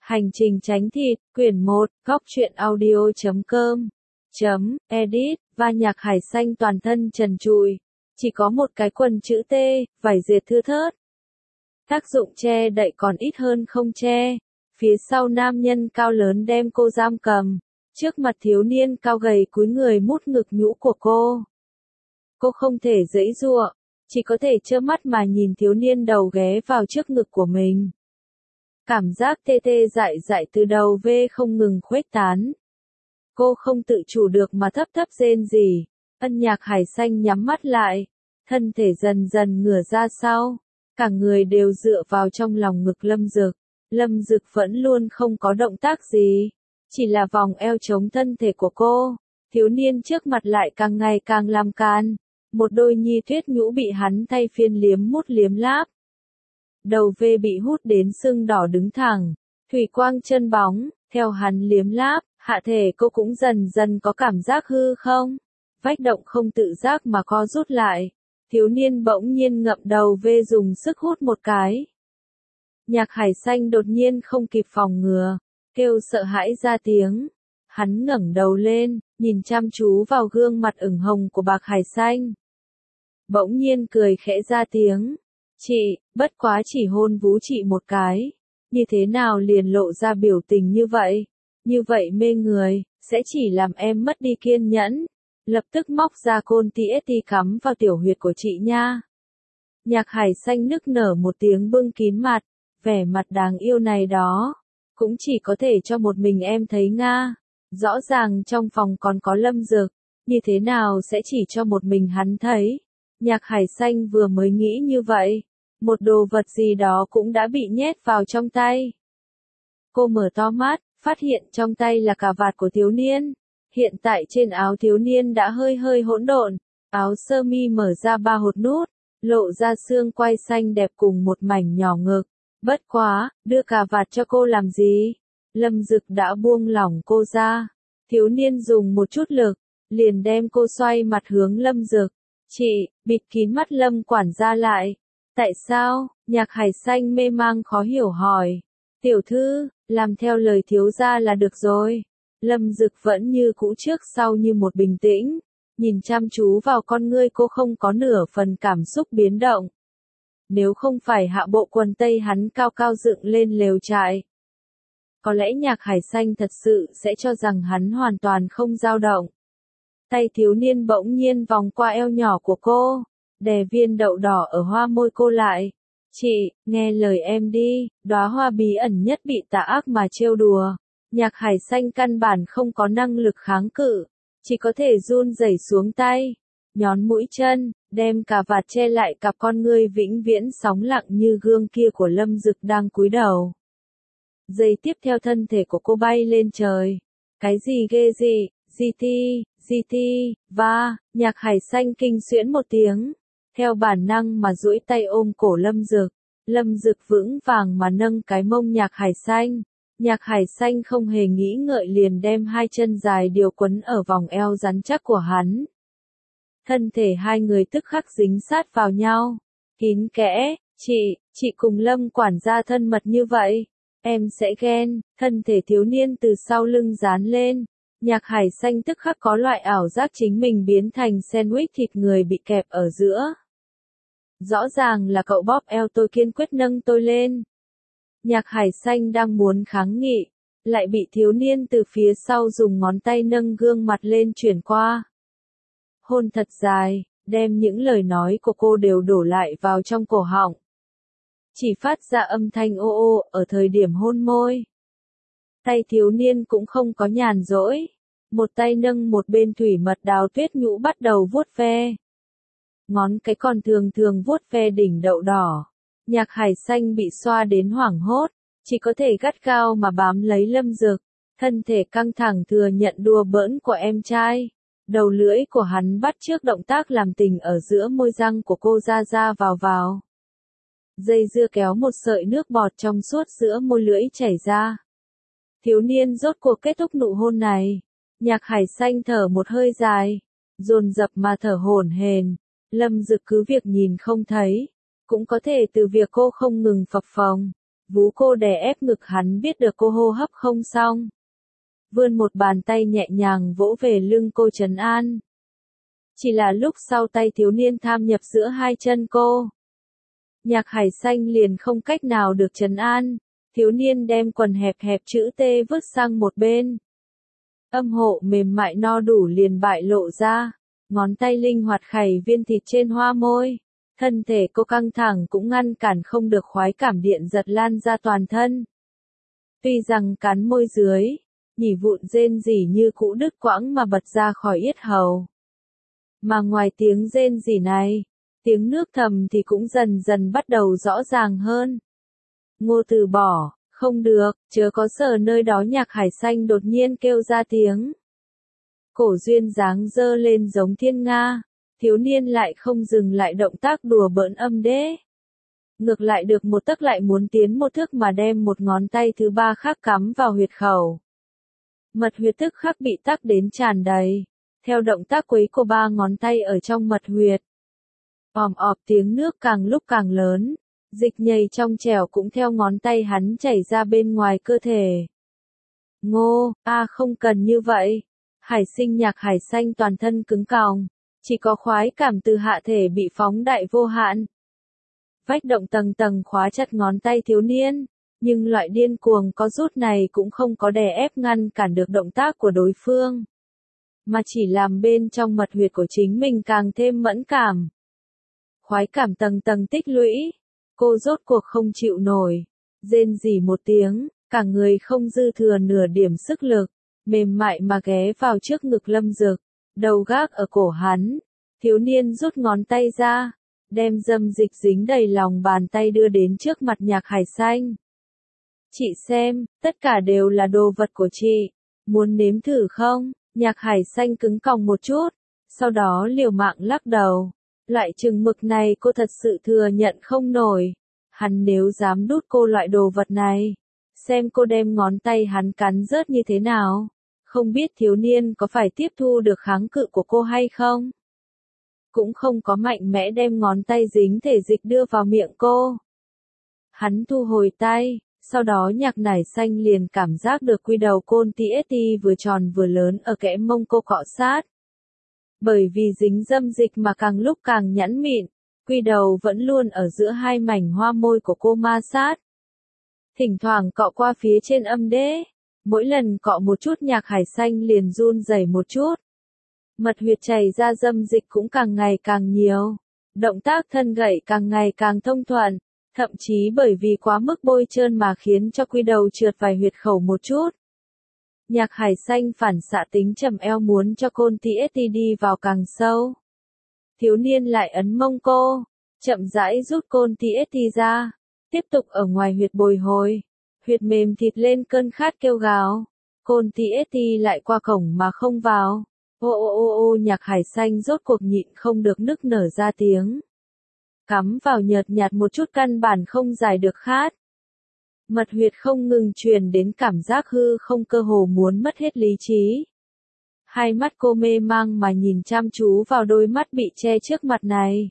Hành trình tránh thịt, quyển 1, góc truyện audio.com, edit, và Nhạc Hải Xanh toàn thân trần trụi. Chỉ có một cái quần chữ T, vải dệt thưa thớt. Tác dụng che đậy còn ít hơn không che. Phía sau nam nhân cao lớn đem cô giam cầm. Trước mặt thiếu niên cao gầy cúi người mút ngực nhũ của cô. Cô không thể giãy giụa, chỉ có thể trơ mắt mà nhìn thiếu niên đầu ghé vào trước ngực của mình. Cảm giác tê tê dại dại từ đầu về không ngừng khuếch tán. Cô không tự chủ được mà thấp thấp rên rỉ. Nhạc Hải Xanh nhắm mắt lại, thân thể dần dần ngửa ra sau, cả người đều dựa vào trong lòng ngực Lâm Dực. Lâm Dực vẫn luôn không có động tác gì, chỉ là vòng eo chống thân thể của cô. Thiếu niên trước mặt lại càng ngày càng làm can, một đôi nhi tuyết nhũ bị hắn thay phiên liếm mút liếm láp. Đầu V bị hút đến sưng đỏ đứng thẳng, thủy quang chân bóng, theo hắn liếm láp, hạ thể cô cũng dần dần có cảm giác hư không. Vách động không tự giác mà co rút lại. Thiếu niên bỗng nhiên ngậm đầu V dùng sức hút một cái. Nhạc Hải Xanh đột nhiên không kịp phòng ngừa, kêu sợ hãi ra tiếng. Hắn ngẩng đầu lên, nhìn chăm chú vào gương mặt ửng hồng của Bạc Hải Xanh. Bỗng nhiên cười khẽ ra tiếng. Chị, bất quá chỉ hôn vú chị một cái. Như thế nào liền lộ ra biểu tình như vậy? Như vậy mê người, sẽ chỉ làm em mất đi kiên nhẫn. Lập tức móc ra côn TST cắm vào tiểu huyệt của chị nha. Nhạc Hải Xanh nức nở một tiếng bưng kín mặt, vẻ mặt đáng yêu này đó. Cũng chỉ có thể cho một mình em thấy nga. Rõ ràng trong phòng còn có Lâm Dực, như thế nào sẽ chỉ cho một mình hắn thấy. Nhạc Hải Xanh vừa mới nghĩ như vậy, một đồ vật gì đó cũng đã bị nhét vào trong tay. Cô mở to mắt, phát hiện trong tay là cà vạt của thiếu niên. Hiện tại trên áo thiếu niên đã hơi hơi hỗn độn, áo sơ mi mở ra 3 hột nút, lộ ra xương quai xanh đẹp cùng một mảnh nhỏ ngực. Bất quá, đưa cà vạt cho cô làm gì? Lâm Dực đã buông lỏng cô ra. Thiếu niên dùng một chút lực, liền đem cô xoay mặt hướng Lâm Dực. Chị, bịt kín mắt Lâm quản gia lại. Tại sao? Nhạc Hải Xanh mê mang khó hiểu hỏi. Tiểu thư, làm theo lời thiếu gia là được rồi. Lâm Dực vẫn như cũ trước sau như một bình tĩnh, nhìn chăm chú vào con ngươi cô không có nửa phần cảm xúc biến động. Nếu không phải hạ bộ quần tây hắn cao cao dựng lên lều trại, có lẽ Nhạc Hải Xanh thật sự sẽ cho rằng hắn hoàn toàn không dao động. Tay thiếu niên bỗng nhiên vòng qua eo nhỏ của cô, đè viên đậu đỏ ở hoa môi cô lại. Chị, nghe lời em đi, đóa hoa bí ẩn nhất bị tà ác mà trêu đùa. Nhạc Hải Xanh căn bản không có năng lực kháng cự, chỉ có thể run rẩy xuống tay, nhón mũi chân, đem cà vạt che lại cặp con ngươi vĩnh viễn sóng lặng như gương kia của Lâm Dực đang cúi đầu. Giây tiếp theo thân thể của cô bay lên trời. Cái gì ghê gì, GT, và, Nhạc Hải Xanh kinh xuyễn một tiếng. Theo bản năng mà duỗi tay ôm cổ Lâm Dực. Lâm Dực vững vàng mà nâng cái mông Nhạc Hải Xanh. Nhạc Hải Xanh không hề nghĩ ngợi liền đem hai chân dài điều quấn ở vòng eo rắn chắc của hắn. Thân thể hai người tức khắc dính sát vào nhau. Kín kẽ, chị cùng Lâm quản gia thân mật như vậy. Em sẽ ghen, thân thể thiếu niên từ sau lưng dán lên. Nhạc Hải Xanh tức khắc có loại ảo giác chính mình biến thành sandwich thịt người bị kẹp ở giữa. Rõ ràng là cậu bóp eo tôi kiên quyết nâng tôi lên. Nhạc Hải Xanh đang muốn kháng nghị, lại bị thiếu niên từ phía sau dùng ngón tay nâng gương mặt lên chuyển qua. Hôn thật dài, đem những lời nói của cô đều đổ lại vào trong cổ họng. Chỉ phát ra âm thanh ô ô ở thời điểm hôn môi. Tay thiếu niên cũng không có nhàn rỗi. Một tay nâng một bên thủy mật đào tuyết nhũ bắt đầu vuốt ve. Ngón cái còn thường thường vuốt ve đỉnh đậu đỏ. Nhạc Hải Xanh bị xoa đến hoảng hốt, chỉ có thể gắt gao mà bám lấy Lâm Dực. Thân thể căng thẳng thừa nhận đùa bỡn của em trai. Đầu lưỡi của hắn bắt chước động tác làm tình ở giữa môi răng của cô ra ra vào. Dây dưa kéo một sợi nước bọt trong suốt giữa môi lưỡi chảy ra. Thiếu niên rốt cuộc kết thúc nụ hôn này. Nhạc Hải Xanh thở một hơi dài, dồn dập mà thở hổn hển. Lâm Dực cứ việc nhìn không thấy, cũng có thể từ việc cô không ngừng phập phồng, vú cô đè ép ngực hắn biết được cô hô hấp không xong. Vươn một bàn tay nhẹ nhàng vỗ về lưng cô trấn an. Chỉ là lúc sau tay thiếu niên tham nhập giữa hai chân cô. Nhạc Hải Xanh liền không cách nào được trấn an. Thiếu niên đem quần hẹp hẹp chữ T vứt sang một bên. Âm hộ mềm mại no đủ liền bại lộ ra. Ngón tay linh hoạt khày viên thịt trên hoa môi. Thân thể cô căng thẳng cũng ngăn cản không được khoái cảm điện giật lan ra toàn thân. Tuy rằng cắn môi dưới, nhỉ vụn rên rỉ như cũ đứt quãng mà bật ra khỏi yết hầu. Mà ngoài tiếng rên rỉ này, tiếng nước thầm thì cũng dần dần bắt đầu rõ ràng hơn. Ngô từ bỏ, không được, chớ có sờ nơi đó. Nhạc Hải Xanh đột nhiên kêu ra tiếng. Cổ duyên dáng dơ lên giống thiên nga, thiếu niên lại không dừng lại động tác đùa bỡn âm đế. Ngược lại được một tấc lại muốn tiến một thước mà đem một ngón tay thứ ba khác cắm vào huyệt khẩu. Mật huyệt tức khắc bị tắc đến tràn đầy, theo động tác quấy của ba ngón tay ở trong mật huyệt. Òm ọp tiếng nước càng lúc càng lớn, dịch nhầy trong trẻo cũng theo ngón tay hắn chảy ra bên ngoài cơ thể. Ngô, không cần như vậy. Hải Sinh Nhạc Hải Xanh toàn thân cứng còng, chỉ có khoái cảm từ hạ thể bị phóng đại vô hạn. Vách động tầng tầng khóa chặt ngón tay thiếu niên, nhưng loại điên cuồng có rút này cũng không có đè ép ngăn cản được động tác của đối phương, mà chỉ làm bên trong mật huyệt của chính mình càng thêm mẫn cảm. Khoái cảm tầng tầng tích lũy, cô rốt cuộc không chịu nổi, rên rỉ một tiếng, cả người không dư thừa nửa điểm sức lực, mềm mại mà ghé vào trước ngực Lâm Dực, đầu gác ở cổ hắn. Thiếu niên rút ngón tay ra, đem dâm dịch dính đầy lòng bàn tay đưa đến trước mặt Nhạc Hải Xanh. Chị xem, tất cả đều là đồ vật của chị, muốn nếm thử không? Nhạc Hải Xanh cứng còng một chút, sau đó liều mạng lắc đầu. Loại chừng mực này cô thật sự thừa nhận không nổi. Hắn nếu dám đút cô loại đồ vật này, xem cô đem ngón tay hắn cắn rớt như thế nào. Không biết thiếu niên có phải tiếp thu được kháng cự của cô hay không? Cũng không có mạnh mẽ đem ngón tay dính thể dịch đưa vào miệng cô. Hắn thu hồi tay, sau đó Nhạc Hải Xanh liền cảm giác được quy đầu côn TST vừa tròn vừa lớn ở kẽ mông cô cọ sát. Bởi vì dính dâm dịch mà càng lúc càng nhẵn mịn, quy đầu vẫn luôn ở giữa hai mảnh hoa môi của cô ma sát. Thỉnh thoảng cọ qua phía trên âm đế, mỗi lần cọ một chút Nhạc Hải Xanh liền run rẩy một chút. Mật huyệt chảy ra dâm dịch cũng càng ngày càng nhiều, động tác thân gậy càng ngày càng thông thuận, thậm chí bởi vì quá mức bôi trơn mà khiến cho quy đầu trượt vài huyệt khẩu một chút. Nhạc Hải Xanh phản xạ tính trầm eo muốn cho côn TST đi vào càng sâu. Thiếu niên lại ấn mông cô, chậm rãi rút côn TST ra, tiếp tục ở ngoài huyệt bồi hồi, huyệt mềm thịt lên cơn khát kêu gào, côn TST lại qua cổng mà không vào. Nhạc Hải Xanh rốt cuộc nhịn không được nức nở ra tiếng. Cắm vào nhợt nhạt một chút căn bản không giải được khát. Mật huyệt không ngừng truyền đến cảm giác hư không, cơ hồ muốn mất hết lý trí. Hai mắt cô mê mang mà nhìn chăm chú vào đôi mắt bị che trước mặt này.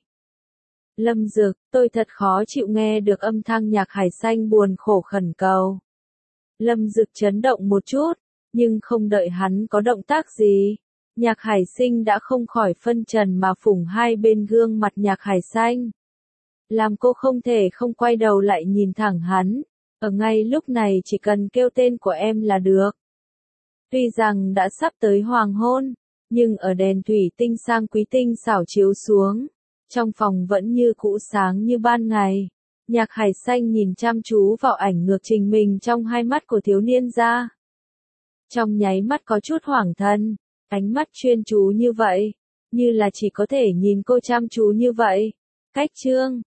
Lâm Dực, tôi thật khó chịu nghe được âm thanh Nhạc Hải Xanh buồn khổ khẩn cầu. Lâm Dực chấn động một chút, nhưng không đợi hắn có động tác gì. Nhạc Hải Sinh đã không khỏi phân trần mà phủng hai bên gương mặt Nhạc Hải Xanh. Làm cô không thể không quay đầu lại nhìn thẳng hắn. Ở ngay lúc này chỉ cần kêu tên của em là được. Tuy rằng đã sắp tới hoàng hôn, nhưng ở đèn thủy tinh sang quý tinh xảo chiếu xuống, trong phòng vẫn như cũ sáng như ban ngày. Nhạc Hải Xanh nhìn chăm chú vào ảnh ngược trình mình trong hai mắt của thiếu niên ra. Trong nháy mắt có chút hoảng thân, ánh mắt chuyên chú như vậy, như là chỉ có thể nhìn cô chăm chú như vậy. Cách chương